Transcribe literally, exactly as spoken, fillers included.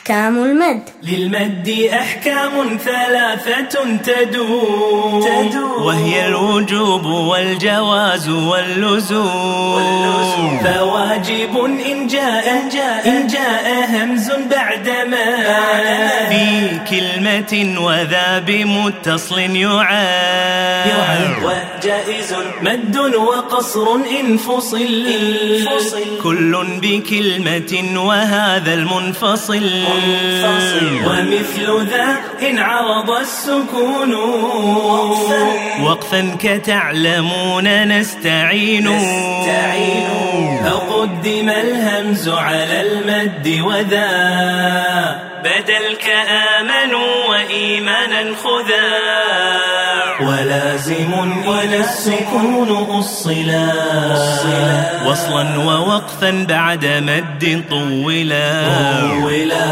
أحكام المد. للمد أحكام ثلاثة تدور، وهي الوجوب والجواز واللزوم. فواجب إن جاء إن جاء همز بعدما في كلمة وذا بمتصل يعاد، وجائز مد وقصر إن فصل كل بكلمة وهذا المنفصل. ومثل ذا إن عرض السكون وقفا كتعلمون نستعين، فقدم الهمز على المد وذا بدل كآمنوا وإيمانا خذا، ولازم إلى السكون أصلا وصلا ووقفا بعد مد طولا.